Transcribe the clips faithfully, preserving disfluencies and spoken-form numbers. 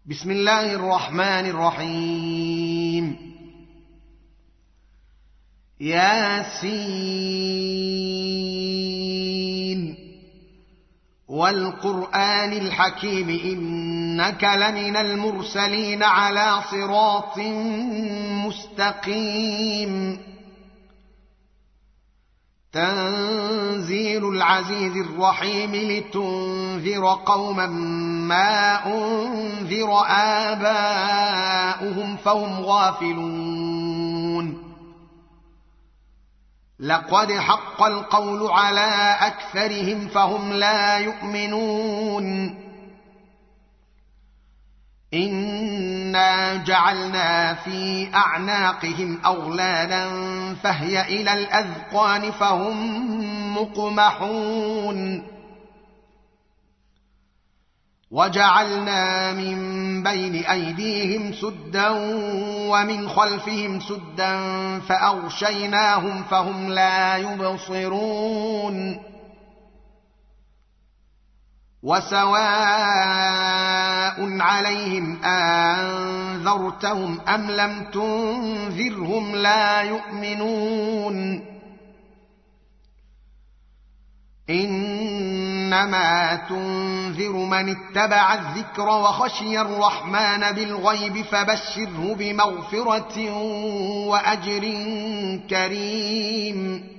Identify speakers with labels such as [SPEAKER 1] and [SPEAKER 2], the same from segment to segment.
[SPEAKER 1] بسم الله الرحمن الرحيم ياسين والقرآن الحكيم إنك لمن المرسلين على صراط مستقيم تنزيل العزيز الرحيم لتنذر قوما ما أنذر آباؤهم فهم غافلون لقد حق القول على أكثرهم فهم لا يؤمنون إنا جعلنا في أعناقهم أغلالا فهي إلى الأذقان فهم مقمحون وجعلنا من بين أيديهم سدا ومن خلفهم سدا فأغشيناهم فهم لا يبصرون وسواء عليهم أنذرتهم أم لم تنذرهم لا يؤمنون إنما تنذر من اتبع الذكر وخشي الرحمن بالغيب فبشره بمغفرة وأجر كريم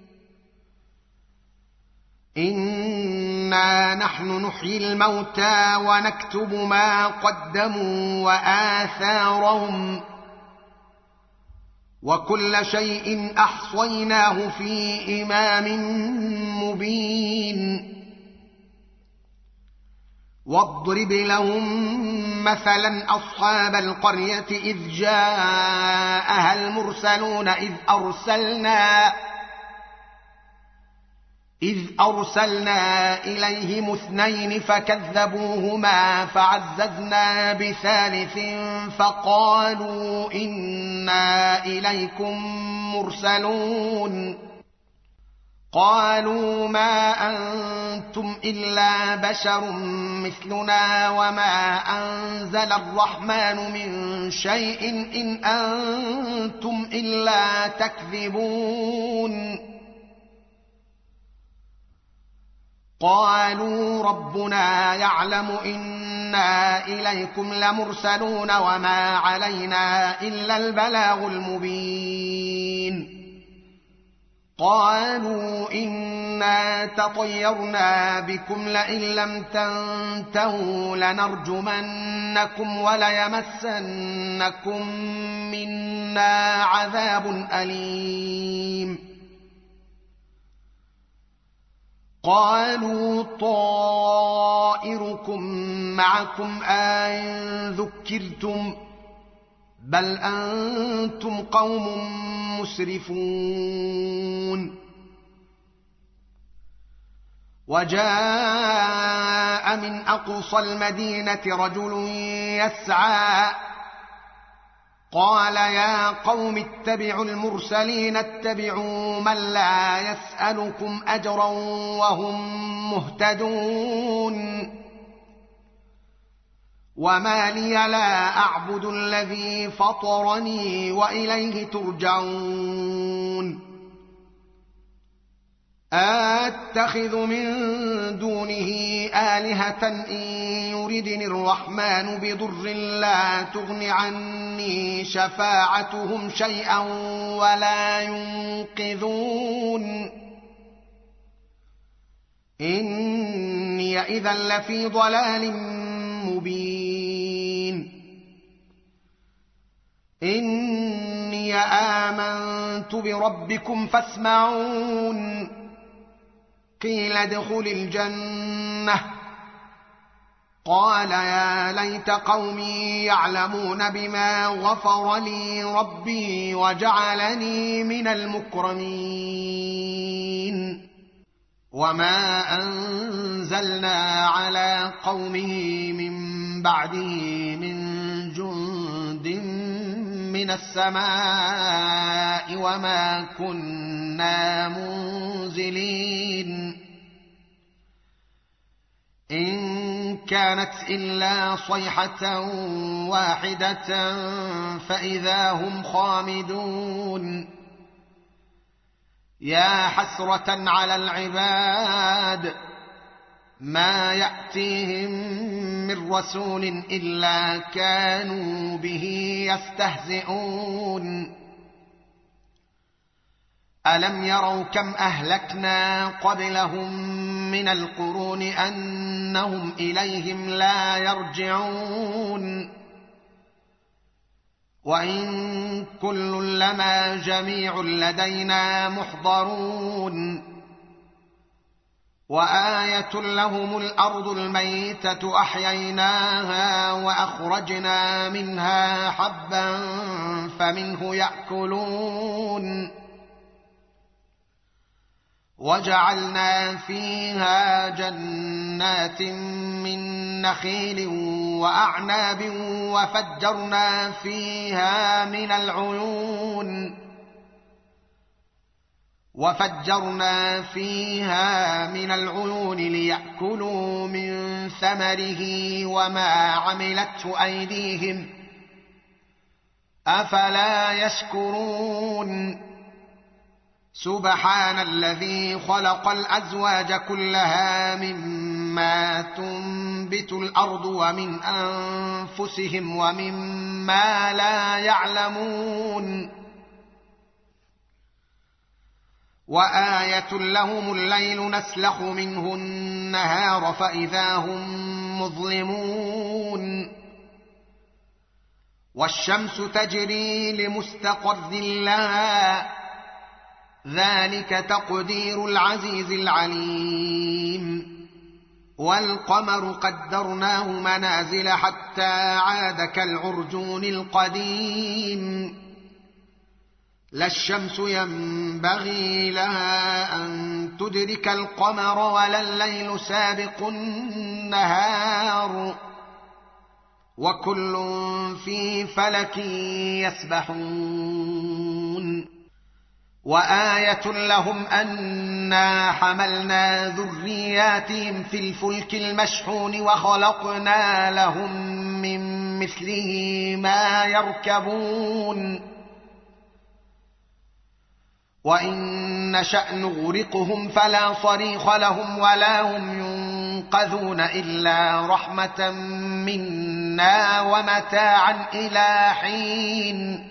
[SPEAKER 1] إنا نحن نحيي الموتى ونكتب ما قدموا وآثارهم وكل شيء أحصيناه في إمام مبين واضرب لهم مثلا أصحاب القرية إذ جاءها المرسلون إذ أرسلنا إذ أرسلنا إليهم اثنين فكذبوهما فعززنا بثالث فقالوا إنا إليكم مرسلون قالوا ما أنتم إلا بشر مثلنا وما أنزل الرحمن من شيء إن أنتم إلا تكذبون قالوا ربنا يعلم إنا إليكم لمرسلون وما علينا إلا البلاغ المبين قالوا إنا تطيرنا بكم لئن لم تنتهوا لنرجمنكم وليمسنكم منا عذاب أليم قالوا طائركم معكم أئن ذكرتم بل أنتم قوم مسرفون وجاء من أقصى المدينة رجل يسعى قال يا قوم اتبعوا المرسلين اتبعوا من لا يسألكم أجرا وهم مهتدون وما لي لا أعبد الذي فطرني وإليه ترجعون أتخذ من دونه آلهة إن يردني الرحمن بضر لا تغن عني شفاعتهم شيئا ولا ينقذون إني إذا لفي ضلال مبين إني آمنت بربكم فاسمعون قيل ادخل الجنة قال يا ليت قومي يعلمون بما غفر لي ربي وجعلني من المكرمين وما أنزلنا على قومه من بعده من جند من السماء وما كنا منزلين إن كانت إلا صيحة واحدة فإذا هم خامدون يا حسرة على العباد ما يأتيهم من رسول إلا كانوا به يستهزئون ألم يروا كم أهلكنا قبلهم من القرون أنهم إليهم لا يرجعون وإن كل لما جميع لدينا محضرون وآية لهم الأرض الميتة أحييناها وأخرجنا منها حبا فمنه يأكلون وجعلنا فيها جنات من نخيل وأعناب وفجرنا فيها من العيون وفجرنا فيها من العيون ليأكلوا من ثمره وما عملته أيديهم أفلا يشكرون سبحان الذي خلق الأزواج كلها مما تنبت الأرض ومن أنفسهم ومما لا يعلمون وآية لهم الليل نسلخ منه النهار فإذا هم مظلمون والشمس تجري لمستقر لها ذلك تقدير العزيز العليم والقمر قدرناه منازل حتى عاد كالعرجون القديم لا الشمس ينبغي لها أن تدرك القمر ولا الليل سابق النهار وكل في فلك يسبحون وآية لهم أنا حملنا ذرياتهم في الفلك المشحون وخلقنا لهم من مثله ما يركبون وإن نشأ نغرقهم فلا صريخ لهم ولا هم ينقذون إلا رحمة منا ومتاعا إلى حين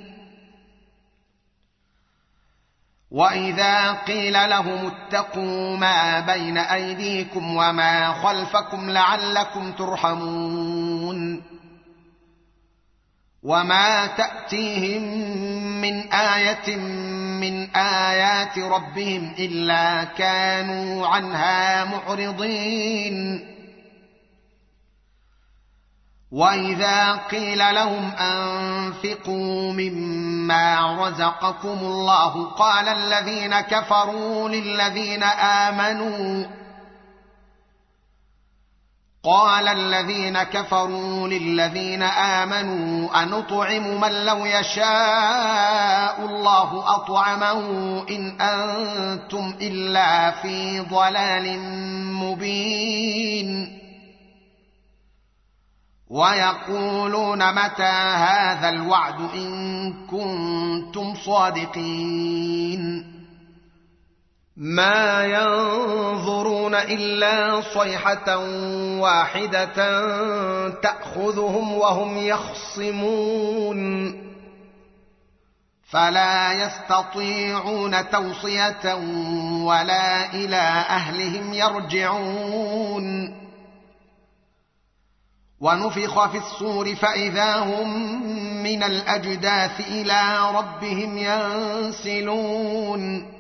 [SPEAKER 1] وإذا قيل لهم اتقوا ما بين أيديكم وما خلفكم لعلكم ترحمون وما تأتيهم من آية من آيات ربهم إلا كانوا عنها معرضين وإذا قيل لهم أنفقوا مما رزقكم الله قال الذين كفروا للذين آمنوا قال الذين كفروا للذين آمنوا أنطعم من لو يشاء الله أطعمه إن أنتم إلا في ضلال مبين ويقولون متى هذا الوعد إن كنتم صادقين ما ينظرون إلا صيحة واحدة تأخذهم وهم يخصمون فلا يستطيعون توصية ولا إلى أهلهم يرجعون ونفخ في الصور فإذا هم من الأجداث إلى ربهم ينسلون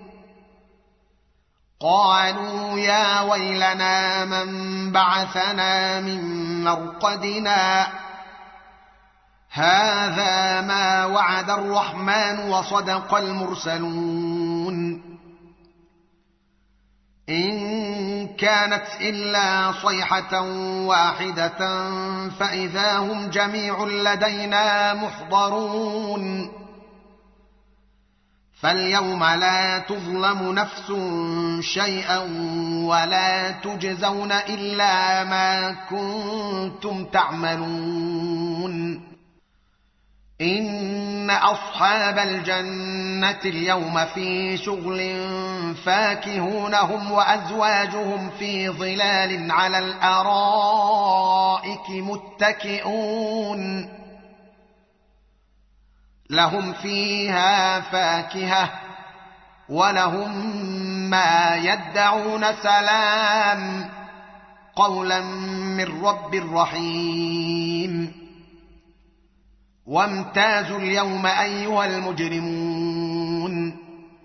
[SPEAKER 1] قالوا يا ويلنا من بعثنا من مرقدنا هذا ما وعد الرحمن وصدق المرسلون إن كانت إلا صيحة واحدة فإذا هم جميع لدينا محضرون فاليوم لا تظلم نفس شيئا ولا تجزون إلا ما كنتم تعملون. إن أصحاب الجنة اليوم في شغل فاكهون هم وأزواجهم في ظلال على الأرائك متكئون لهم فيها فاكهة ولهم ما يدعون سلام قولا من رب رحيم. وامتازوا اليوم أيها المجرمون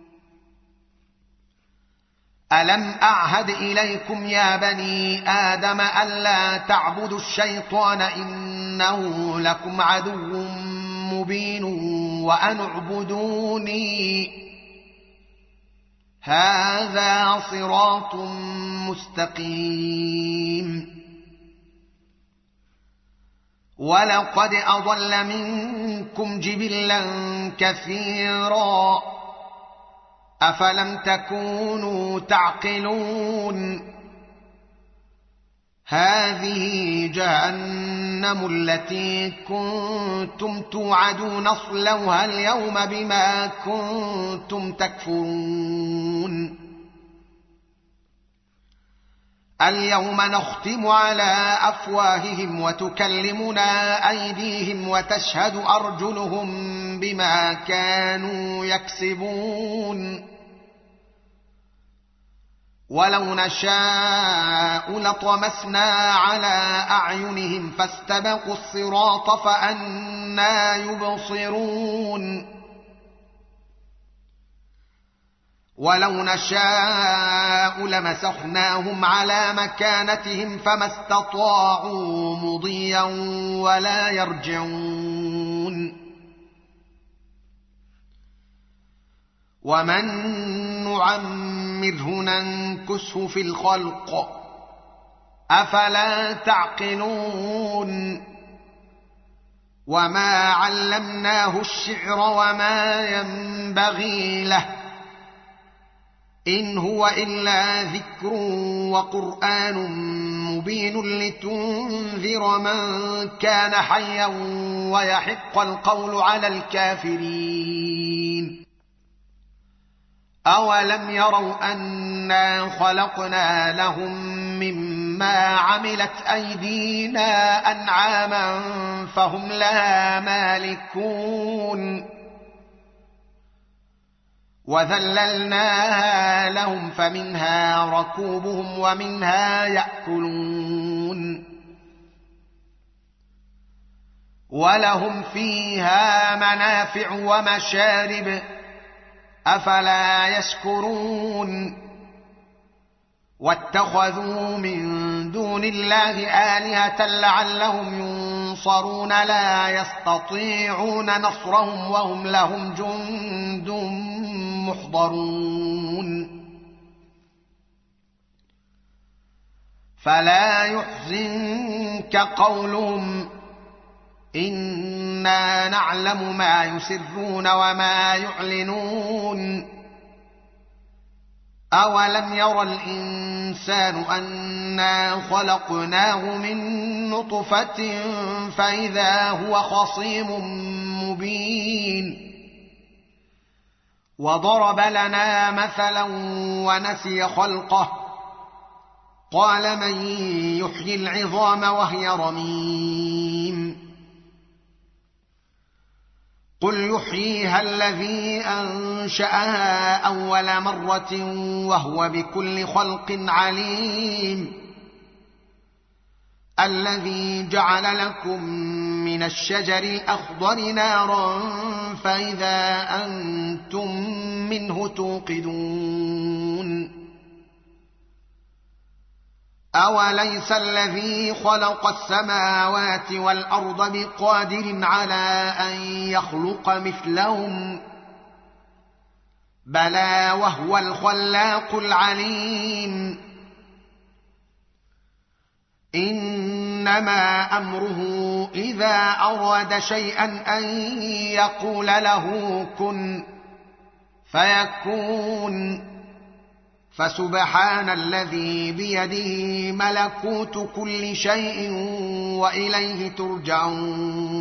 [SPEAKER 1] ألم أعهد إليكم يا بني آدم ألا تعبدوا الشيطان إنه لكم عدو مبين وأن اعبدوني هذا صراط مستقيم. ولقد أضل منكم جبلا كثيرا أفلم تكونوا تعقلون. هذه جهنم التي كنتم توعدون اصلوها اليوم بما كنتم تكفرون. اليوم نختم على أفواههم وتكلمنا أيديهم وتشهد أرجلهم بما كانوا يكسبون. ولو نشاء لطمسنا على أعينهم فاستبقوا الصراط فأنى يبصرون. ولو نشاء لمسخناهم على مكانتهم فما استطاعوا مضيا ولا يرجعون. ومن نعمره ننكسه في الخلق أفلا تعقلون. وما علمناه الشعر وما ينبغي له إن هو إلا ذكر وقرآن مبين لتنذر من كان حيا ويحق القول على الكافرين. أولم يروا أنا خلقنا لهم مما عملت أيدينا أنعاما فهم لها مالكون وذللناها لهم فمنها ركوبهم ومنها يأكلون ولهم فيها منافع ومشارب أفلا يشكرون. واتخذوا من دون الله آلهة لعلهم ينصرون لا يستطيعون نصرهم وهم لهم جند محضرون. فلا يحزنك قولهم إنا نعلم ما يسرون وما يعلنون. أولم ير الإنسان أنا خلقناه من نطفة فإذا هو خصيم مبين. وضرب لنا مثلا ونسي خلقه قال من يحيي العظام وهي رميم. قل يحييها الذي أنشأها أول مرة وهو بكل خلق عليم. الذي جعل لكم من الشجر الأخضر نارا فإذا أنتم منه توقدون. أوليس الذي خلق السماوات والأرض بقادر على أن يخلق مثلهم بلى وهو الخلاق العليم. إنما أمره إذا أراد شيئا أن يقول له كن فيكون. فسبحان الذي بيده ملكوت كل شيء وإليه ترجعون.